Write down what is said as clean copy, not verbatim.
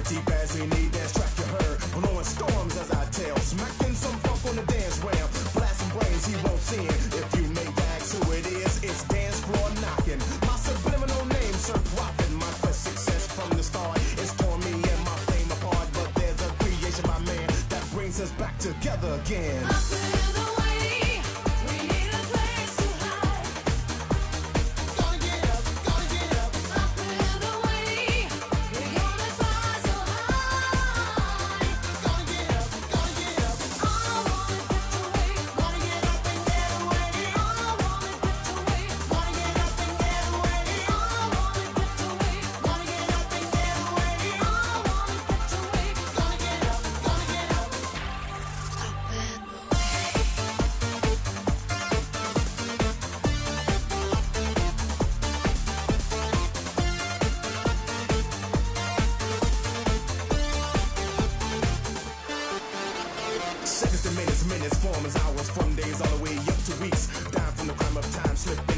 T-Bags, we need dance track you heard. Blowing storms as I tell. Smacking some funk on the dance rail. Blasting brains he won't sin. If you may ask who it is, it's dance floor knocking. My subliminal name, Sir Profit. My quest success from the start. It's torn me and my fame apart. But there's a creation by man that brings us back together again. Seconds to minutes, minutes form as hours, from days all the way up to weeks. Down from the crime of time, slip